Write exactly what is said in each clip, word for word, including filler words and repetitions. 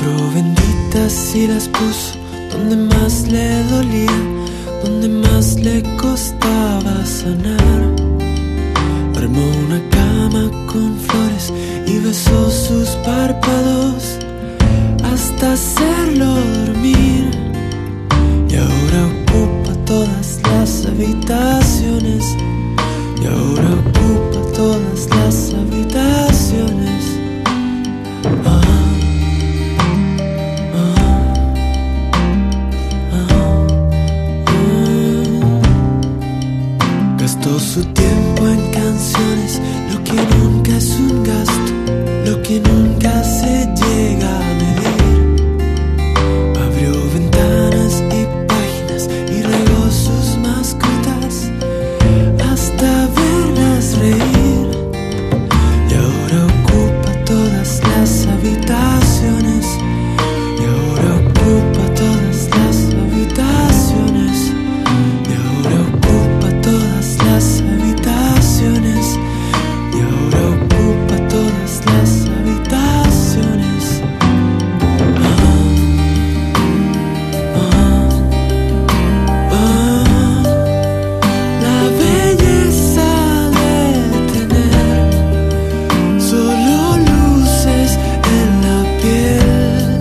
Abrió benditas y las puso donde más le dolía, donde más le costaba sanar. Armó una cama con flores y besó sus párpados hasta hacerlo dormir. Y ahora ocupa todas las habitaciones. Y ahora ocupa todas las habitaciones. Ah, ah, ah, ah. Gastó su tiempo en canciones, lo que nunca es un gasto, lo que nunca se llega a medir. Abrió ventanas y páginas y regó sus mascotas hasta verlas reír. Y ahora ocupa todas las habitaciones. Y ahora ocupa todas las habitaciones. Y ahora ocupa todas las habitaciones. Y ahora ocupa todas las habitaciones. Ah, ah, ah. La belleza de tener solo luces en la piel.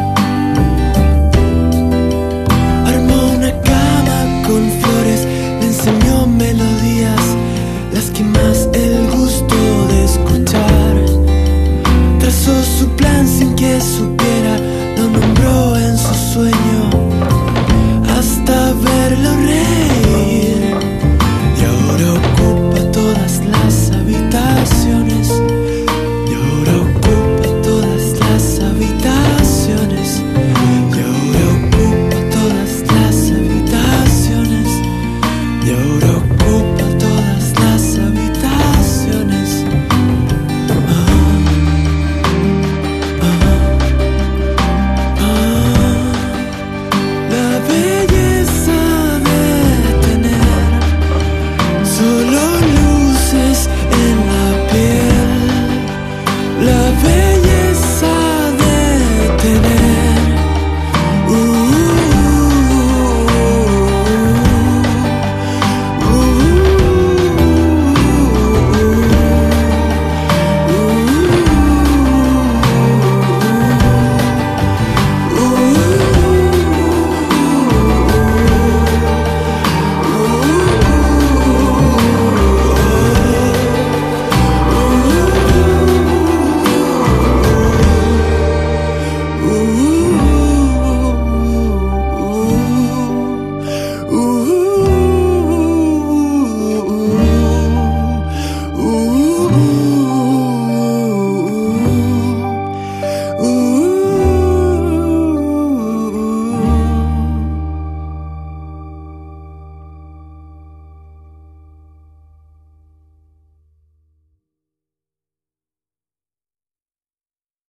Armó una cama con flores, le enseñó melodías, las que más él gustó de escuchar. Trazó su plan sin que supiera, lo nombró en su sueño hasta verlo real.